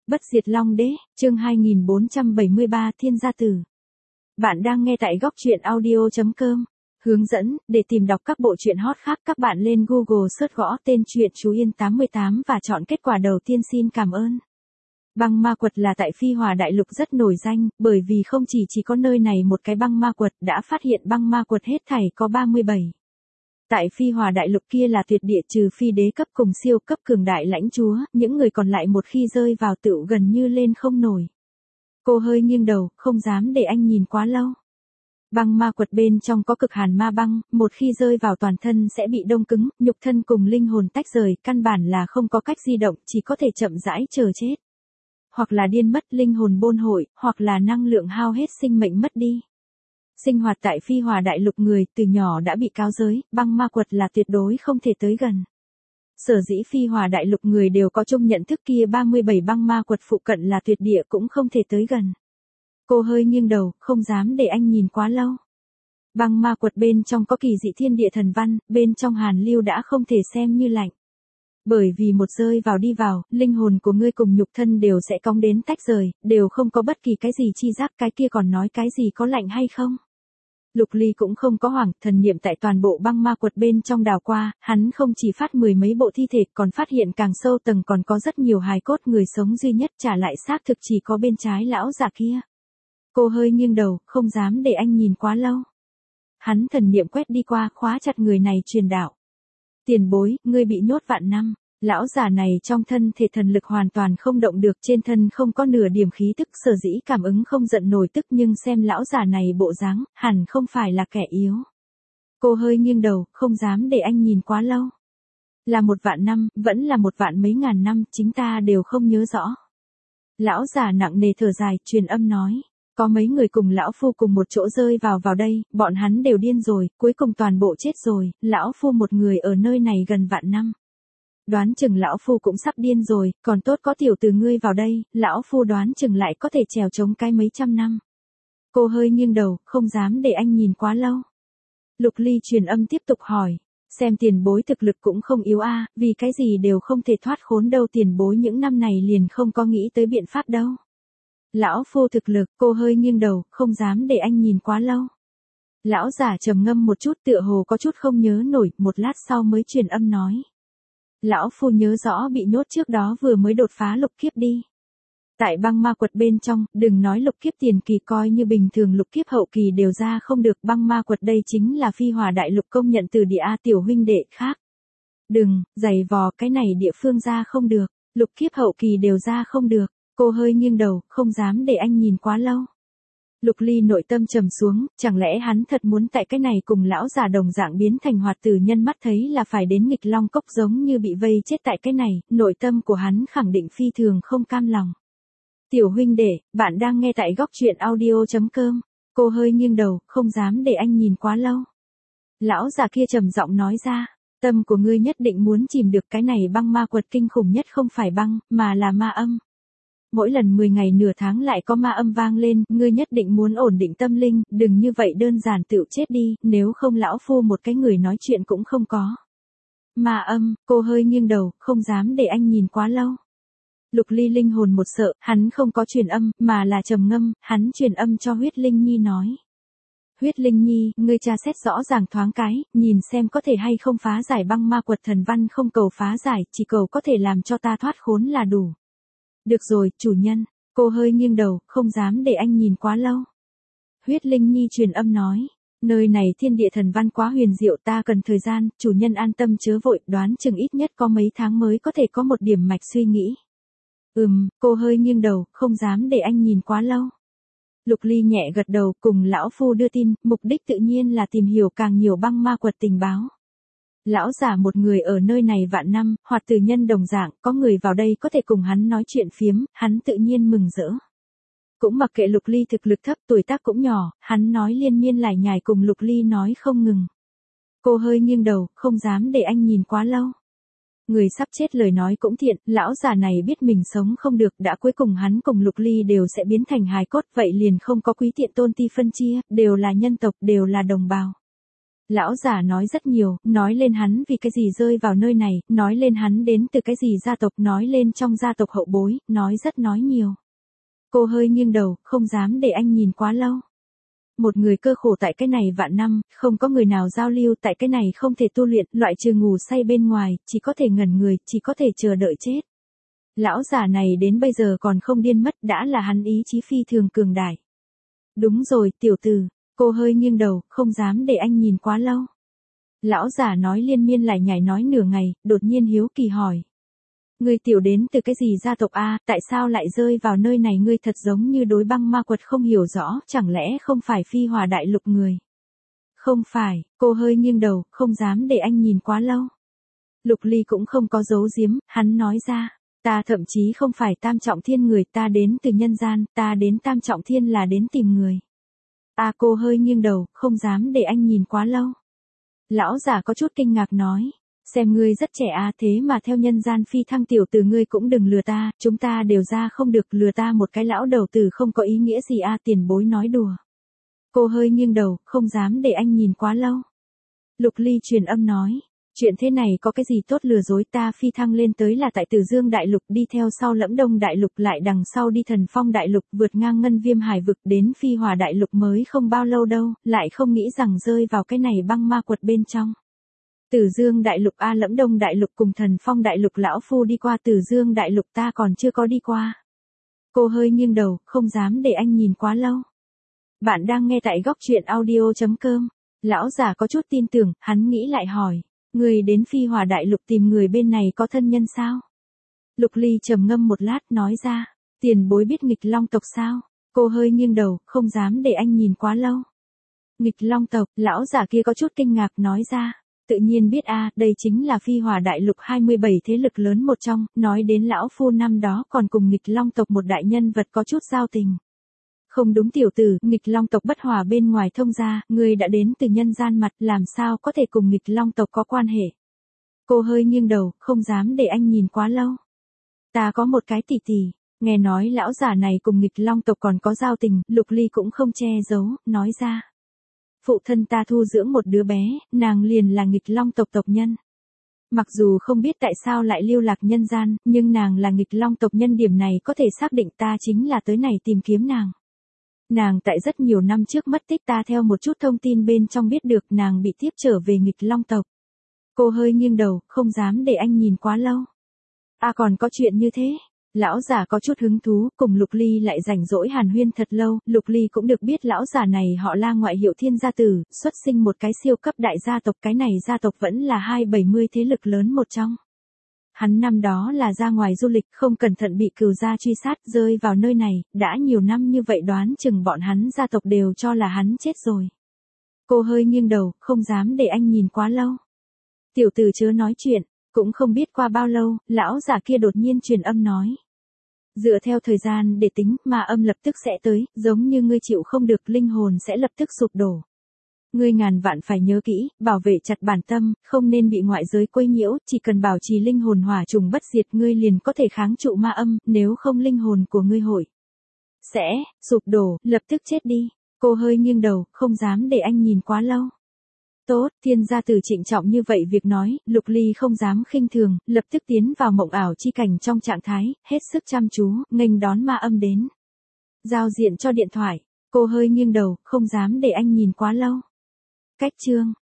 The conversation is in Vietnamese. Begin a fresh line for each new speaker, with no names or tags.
Bất diệt Long Đế, chương 2473 Thiên Gia Tử. Bạn đang nghe tại góc truyện audio.com. Hướng dẫn, để tìm đọc các bộ truyện hot khác các bạn lên Google search gõ tên truyện Chú Yên 88 và chọn kết quả đầu tiên. Xin cảm ơn. Băng ma quật là tại Phi Hòa Đại Lục rất nổi danh, bởi vì không chỉ có nơi này một cái băng ma quật, đã phát hiện băng ma quật hết thảy có 37. Tại Phi Hòa Đại Lục kia là tuyệt địa, trừ phi đế cấp cùng siêu cấp cường đại lãnh chúa, những người còn lại một khi rơi vào tựu gần như lên không nổi. Cô hơi nghiêng đầu, không dám để anh nhìn quá lâu. Băng ma quật bên trong có cực hàn ma băng, một khi rơi vào toàn thân sẽ bị đông cứng, nhục thân cùng linh hồn tách rời, căn bản là không có cách di động, chỉ có thể chậm rãi chờ chết. Hoặc là điên mất, linh hồn bôn hội, hoặc là năng lượng hao hết, sinh mệnh mất đi. Sinh hoạt tại Phi Hòa Đại Lục người từ nhỏ đã bị cáo giới, băng ma quật là tuyệt đối không thể tới gần. Sở dĩ Phi Hòa Đại Lục người đều có chung nhận thức kia, 37 băng ma quật phụ cận là tuyệt địa cũng không thể tới gần. Cô hơi nghiêng đầu, không dám để anh nhìn quá lâu. Băng ma quật bên trong có kỳ dị thiên địa thần văn, bên trong hàn lưu đã không thể xem như lạnh. Bởi vì một rơi vào đi vào, linh hồn của ngươi cùng nhục thân đều sẽ cong đến tách rời, đều không có bất kỳ cái gì chi giác, cái kia còn nói cái gì có lạnh hay không. Lục Ly cũng không có hoảng, thần niệm tại toàn bộ băng ma quật bên trong đào qua, hắn không chỉ phát mười mấy bộ thi thể, còn phát hiện càng sâu tầng còn có rất nhiều hài cốt người sống, duy nhất trả lại xác thực chỉ có bên trái lão già kia. Cô hơi nghiêng đầu, không dám để anh nhìn quá lâu. Hắn thần niệm quét đi qua, khóa chặt người này, truyền đạo. Tiền bối, ngươi bị nhốt vạn năm. Lão già này trong thân thể thần lực hoàn toàn không động được, trên thân không có nửa điểm khí tức, sở dĩ cảm ứng không giận nổi tức, nhưng xem lão già này bộ dáng, hẳn không phải là kẻ yếu. Cô hơi nghiêng đầu, không dám để anh nhìn quá lâu. Là 1.000 năm, vẫn là 1.000 mấy ngàn năm, chính ta đều không nhớ rõ. Lão già nặng nề thở dài, truyền âm nói. Có mấy người cùng lão phu cùng một chỗ rơi vào đây, bọn hắn đều điên rồi, cuối cùng toàn bộ chết rồi, lão phu một người ở nơi này gần vạn năm. Đoán chừng lão phu cũng sắp điên rồi, còn tốt có tiểu từ ngươi vào đây, lão phu đoán chừng lại có thể trèo chống cái mấy trăm năm. Cô hơi nghiêng đầu, không dám để anh nhìn quá lâu. Lục Ly truyền âm tiếp tục hỏi, xem tiền bối thực lực cũng không yếu a, vì cái gì đều không thể thoát khốn đâu, tiền bối những năm này liền không có nghĩ tới biện pháp đâu. Lão phu thực lực, cô hơi nghiêng đầu, không dám để anh nhìn quá lâu. Lão giả trầm ngâm một chút, tựa hồ có chút không nhớ nổi, một lát sau mới truyền âm nói. Lão phu nhớ rõ bị nhốt trước đó vừa mới đột phá lục kiếp đi. Tại băng ma quật bên trong, đừng nói lục kiếp tiền kỳ, coi như bình thường lục kiếp hậu kỳ đều ra không được, băng ma quật đây chính là Phi Hòa Đại Lục công nhận từ địa, tiểu huynh đệ khác. Đừng, giày vò, cái này địa phương ra không được, lục kiếp hậu kỳ đều ra không được. Cô hơi nghiêng đầu, không dám để anh nhìn quá lâu. Lục Ly nội tâm trầm xuống, chẳng lẽ hắn thật muốn tại cái này cùng lão già đồng dạng biến thành hoạt tử nhân, mắt thấy là phải đến nghịch long cốc, giống như bị vây chết tại cái này, nội tâm của hắn khẳng định phi thường không cam lòng. Tiểu huynh đệ, bạn đang nghe tại góc truyện audio.com. Cô hơi nghiêng đầu, không dám để anh nhìn quá lâu. Lão già kia trầm giọng nói ra, tâm của ngươi nhất định muốn chìm được, cái này băng ma quật kinh khủng nhất không phải băng, mà là ma âm. Mỗi lần 10 ngày nửa tháng lại có ma âm vang lên, ngươi nhất định muốn ổn định tâm linh, đừng như vậy đơn giản tựu chết đi, nếu không lão phu một cái người nói chuyện cũng không có. Ma âm, cô hơi nghiêng đầu, không dám để anh nhìn quá lâu. Lục Ly linh hồn một sợ, hắn không có truyền âm, mà là trầm ngâm, hắn truyền âm cho Huyết Linh Nhi nói. Huyết Linh Nhi, ngươi tra xét rõ ràng thoáng cái, nhìn xem có thể hay không phá giải băng ma quật thần văn, không cầu phá giải, chỉ cầu có thể làm cho ta thoát khốn là đủ. Được rồi, chủ nhân. Cô hơi nghiêng đầu, không dám để anh nhìn quá lâu. Huyết Linh Nhi truyền âm nói. Nơi này thiên địa thần văn quá huyền diệu, ta cần thời gian, chủ nhân an tâm chớ vội, đoán chừng ít nhất có mấy tháng mới có thể có một điểm mạch suy nghĩ. Cô hơi nghiêng đầu, không dám để anh nhìn quá lâu. Lục Ly nhẹ gật đầu, cùng lão phu đưa tin, mục đích tự nhiên là tìm hiểu càng nhiều băng ma quật tình báo. Lão giả một người ở nơi này vạn năm, hoạt tử nhân đồng dạng, có người vào đây có thể cùng hắn nói chuyện phiếm, hắn tự nhiên mừng rỡ. Cũng mặc kệ Lục Ly thực lực thấp, tuổi tác cũng nhỏ, hắn nói liên miên lải nhải cùng Lục Ly nói không ngừng. Cô hơi nghiêng đầu, không dám để anh nhìn quá lâu. Người sắp chết lời nói cũng thiện, lão già này biết mình sống không được, đã cuối cùng hắn cùng Lục Ly đều sẽ biến thành hài cốt, vậy liền không có quý tiện tôn ti phân chia, đều là nhân tộc, đều là đồng bào. Lão giả nói rất nhiều, nói lên hắn vì cái gì rơi vào nơi này, nói lên hắn đến từ cái gì gia tộc, nói lên trong gia tộc hậu bối, nói nhiều. Cô hơi nghiêng đầu, không dám để anh nhìn quá lâu. Một người cơ khổ tại cái này vạn năm, không có người nào giao lưu tại cái này không thể tu luyện, loại trừ ngủ say bên ngoài, chỉ có thể ngẩn người, chỉ có thể chờ đợi chết. Lão giả này đến bây giờ còn không điên mất, đã là hắn ý chí phi thường cường đại. Đúng rồi, tiểu tử, cô hơi nghiêng đầu, không dám để anh nhìn quá lâu. Lão giả nói liên miên lại nhảy nói nửa ngày, đột nhiên hiếu kỳ hỏi. Ngươi tiểu đến từ cái gì gia tộc a? Tại sao lại rơi vào nơi này? Ngươi thật giống như đối băng ma quật không hiểu rõ, chẳng lẽ không phải Phi Hòa đại lục người? Không phải, cô hơi nghiêng đầu, không dám để anh nhìn quá lâu. Lục Ly cũng không có giấu giếm, hắn nói ra, ta thậm chí không phải Tam Trọng Thiên người, ta đến từ nhân gian, ta đến Tam Trọng Thiên là đến tìm người. Cô hơi nghiêng đầu, không dám để anh nhìn quá lâu. Lão giả có chút kinh ngạc nói. Xem ngươi rất trẻ thế mà theo nhân gian phi thăng tiểu tử ngươi cũng đừng lừa ta, chúng ta đều ra không được lừa ta một cái lão đầu tử không có ý nghĩa gì tiền bối nói đùa. Cô hơi nghiêng đầu, không dám để anh nhìn quá lâu. Lục Ly truyền âm nói, chuyện thế này có cái gì tốt lừa dối, ta phi thăng lên tới là tại Tử Dương đại lục, đi theo sau Lẫm Đông đại lục, lại đằng sau đi Thần Phong đại lục, vượt ngang Ngân Viêm hải vực đến Phi Hòa đại lục mới không bao lâu đâu, lại không nghĩ rằng rơi vào cái này băng ma quật bên trong. Tử Dương đại lục Lẫm Đông đại lục cùng Thần Phong đại lục lão phu đi qua, Tử Dương đại lục ta còn chưa có đi qua. Cô hơi nghiêng đầu, không dám để anh nhìn quá lâu. Bạn đang nghe tại góc truyện audio.com. Lão già có chút tin tưởng, hắn nghĩ lại hỏi, người đến Phi Hòa đại lục tìm người bên này có thân nhân sao? Lục Ly trầm ngâm một lát nói ra, tiền bối biết Nghịch Long tộc sao? Cô hơi nghiêng đầu, không dám để anh nhìn quá lâu. Nghịch Long tộc, lão già kia có chút kinh ngạc nói ra. Tự nhiên biết đây chính là Phi Hòa đại lục 27 thế lực lớn một trong, nói đến lão phu năm đó còn cùng Nghịch Long tộc một đại nhân vật có chút giao tình. Không đúng tiểu tử, Nghịch Long tộc bất hòa bên ngoài thông gia, ngươi đã đến từ nhân gian mặt, làm sao có thể cùng Nghịch Long tộc có quan hệ. Cô hơi nghiêng đầu, không dám để anh nhìn quá lâu. Ta có một cái tỷ tỷ, nghe nói lão giả này cùng Nghịch Long tộc còn có giao tình, Lục Ly cũng không che giấu, nói ra. Phụ thân ta thu dưỡng một đứa bé, nàng liền là Nghịch Long tộc tộc nhân. Mặc dù không biết tại sao lại lưu lạc nhân gian, nhưng nàng là Nghịch Long tộc nhân, điểm này có thể xác định ta chính là tới này tìm kiếm nàng. Nàng tại rất nhiều năm trước mất tích, ta theo một chút thông tin bên trong biết được nàng bị tiếp trở về Nghịch Long tộc. Cô hơi nghiêng đầu, không dám để anh nhìn quá lâu. Còn có chuyện như thế. Lão già có chút hứng thú, cùng Lục Ly lại rảnh rỗi hàn huyên thật lâu, Lục Ly cũng được biết lão già này họ La, ngoại hiệu Thiên gia tử, xuất sinh một cái siêu cấp đại gia tộc, cái này gia tộc vẫn là 270 thế lực lớn một trong. Hắn năm đó là ra ngoài du lịch, không cẩn thận bị cừu gia truy sát, rơi vào nơi này, đã nhiều năm như vậy đoán chừng bọn hắn gia tộc đều cho là hắn chết rồi. Cô hơi nghiêng đầu, không dám để anh nhìn quá lâu. Tiểu tử chớ nói chuyện. Cũng không biết qua bao lâu, lão giả kia đột nhiên truyền âm nói. Dựa theo thời gian để tính, ma âm lập tức sẽ tới, giống như ngươi chịu không được, linh hồn sẽ lập tức sụp đổ. Ngươi ngàn vạn phải nhớ kỹ, bảo vệ chặt bản tâm, không nên bị ngoại giới quấy nhiễu, chỉ cần bảo trì linh hồn hỏa trùng bất diệt, ngươi liền có thể kháng trụ ma âm, nếu không linh hồn của ngươi sẽ sụp đổ, lập tức chết đi. Cô hơi nghiêng đầu, không dám để anh nhìn quá lâu. Tốt, Thiên gia tử trịnh trọng như vậy việc nói, Lục Ly không dám khinh thường, lập tức tiến vào mộng ảo chi cảnh trong trạng thái, hết sức chăm chú, nghênh đón ma âm đến. Giao diện cho điện thoại, cô hơi nghiêng đầu, không dám để anh nhìn quá lâu. Cách chương.